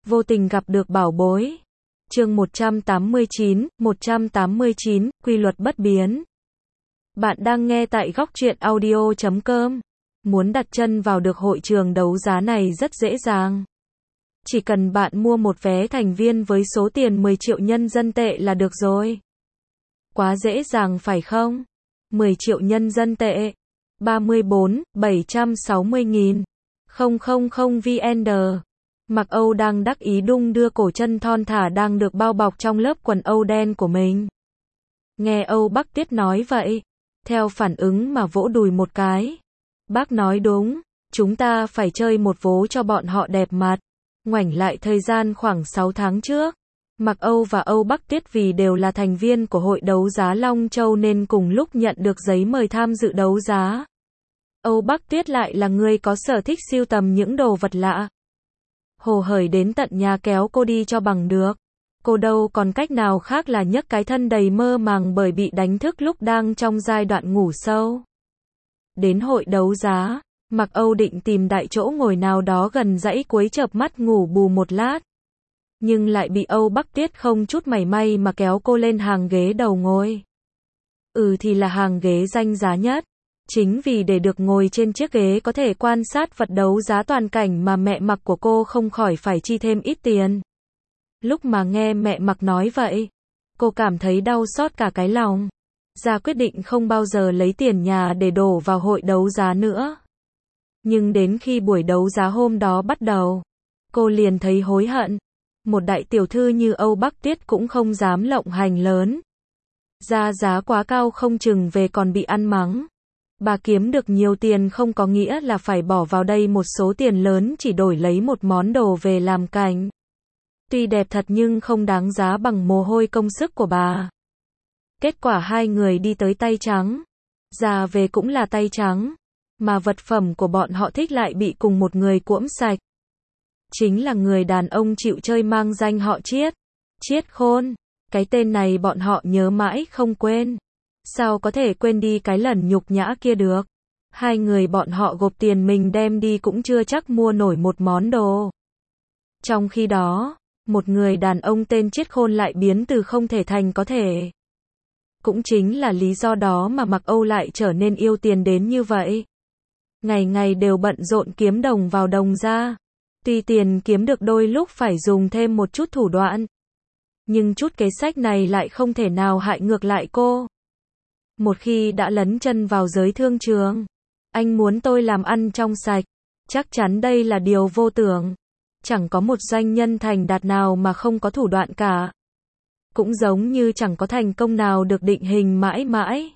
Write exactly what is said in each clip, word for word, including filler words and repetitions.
Vô tình gặp được bảo bối. Chương một trăm tám mươi chín, một trăm tám mươi chín, quy luật bất biến. Bạn đang nghe tại góc truyện audio chấm com. Muốn đặt chân vào được hội trường đấu giá này rất dễ dàng. Chỉ cần bạn mua một vé thành viên với số tiền mười triệu nhân dân tệ là được rồi. Quá dễ dàng phải không? mười triệu nhân dân tệ. ba mươi bốn, bảy trăm sáu mươi nghìn. không không không vê en đê. Mặc Âu đang đắc ý đung đưa cổ chân thon thả đang được bao bọc trong lớp quần Âu đen của mình. Nghe Âu Bắc Tiết nói vậy, theo phản ứng mà vỗ đùi một cái. Bác nói đúng, chúng ta phải chơi một vố cho bọn họ đẹp mặt. Ngoảnh lại thời gian khoảng sáu tháng trước, Mặc Âu và Âu Bắc Tiết vì đều là thành viên của hội đấu giá Long Châu nên cùng lúc nhận được giấy mời tham dự đấu giá. Âu Bắc Tiết lại là người có sở thích sưu tầm những đồ vật lạ. Hồ hởi đến tận nhà kéo cô đi cho bằng được. Cô đâu còn cách nào khác là nhấc cái thân đầy mơ màng bởi bị đánh thức lúc đang trong giai đoạn ngủ sâu. Đến hội đấu giá, Mặc Âu định tìm đại chỗ ngồi nào đó gần dãy cuối chợp mắt ngủ bù một lát. Nhưng lại bị Âu Bắc Tiết không chút mảy may mà kéo cô lên hàng ghế đầu ngồi. Ừ thì là hàng ghế danh giá nhất. Chính vì để được ngồi trên chiếc ghế có thể quan sát vật đấu giá toàn cảnh mà mẹ Mặc của cô không khỏi phải chi thêm ít tiền. Lúc mà nghe mẹ Mặc nói vậy, cô cảm thấy đau xót cả cái lòng. Ra quyết định không bao giờ lấy tiền nhà để đổ vào hội đấu giá nữa. Nhưng đến khi buổi đấu giá hôm đó bắt đầu, cô liền thấy hối hận. Một đại tiểu thư như Âu Bắc Tiết cũng không dám lộng hành lớn. Ra giá quá cao không chừng về còn bị ăn mắng. Bà kiếm được nhiều tiền không có nghĩa là phải bỏ vào đây một số tiền lớn chỉ đổi lấy một món đồ về làm cảnh. Tuy đẹp thật nhưng không đáng giá bằng mồ hôi công sức của bà. Kết quả hai người đi tới tay trắng. Ra về cũng là tay trắng. Mà vật phẩm của bọn họ thích lại bị cùng một người cuỗm sạch. Chính là người đàn ông chịu chơi mang danh họ Chiết. Chiết Khôn. Cái tên này bọn họ nhớ mãi không quên. Sao có thể quên đi cái lần nhục nhã kia được. Hai người bọn họ gộp tiền mình đem đi cũng chưa chắc mua nổi một món đồ. Trong khi đó, một người đàn ông tên Chiết Khôn lại biến từ không thể thành có thể. Cũng chính là lý do đó mà Mặc Âu lại trở nên yêu tiền đến như vậy. Ngày ngày đều bận rộn kiếm đồng vào đồng ra. Tuy tiền kiếm được đôi lúc phải dùng thêm một chút thủ đoạn. Nhưng chút kế sách này lại không thể nào hại ngược lại cô. Một khi đã lấn chân vào giới thương trường, anh muốn tôi làm ăn trong sạch, chắc chắn đây là điều vô tưởng. Chẳng có một doanh nhân thành đạt nào mà không có thủ đoạn cả. Cũng giống như chẳng có thành công nào được định hình mãi mãi.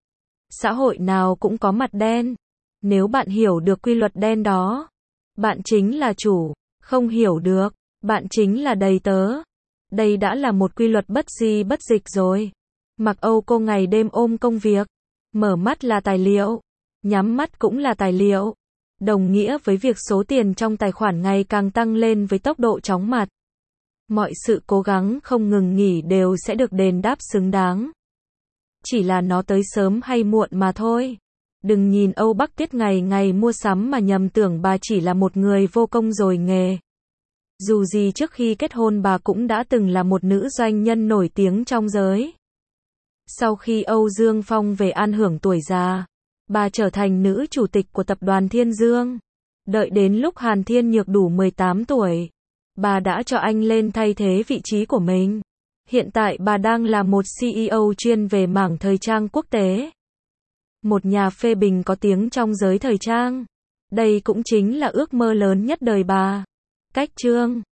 Xã hội nào cũng có mặt đen. Nếu bạn hiểu được quy luật đen đó, bạn chính là chủ, không hiểu được, bạn chính là đầy tớ. Đây đã là một quy luật bất di bất dịch rồi. Mặc Âu cô ngày đêm ôm công việc, mở mắt là tài liệu, nhắm mắt cũng là tài liệu, đồng nghĩa với việc số tiền trong tài khoản ngày càng tăng lên với tốc độ chóng mặt. Mọi sự cố gắng không ngừng nghỉ đều sẽ được đền đáp xứng đáng. Chỉ là nó tới sớm hay muộn mà thôi. Đừng nhìn Âu Bắc Tiết ngày ngày mua sắm mà nhầm tưởng bà chỉ là một người vô công rồi nghề. Dù gì trước khi kết hôn bà cũng đã từng là một nữ doanh nhân nổi tiếng trong giới. Sau khi Âu Dương Phong về an hưởng tuổi già, bà trở thành nữ chủ tịch của tập đoàn Thiên Dương. Đợi đến lúc Hàn Thiên Nhược đủ mười tám tuổi, bà đã cho anh lên thay thế vị trí của mình. Hiện tại bà đang là một xê e ô chuyên về mảng thời trang quốc tế. Một nhà phê bình có tiếng trong giới thời trang. Đây cũng chính là ước mơ lớn nhất đời bà. Cách chương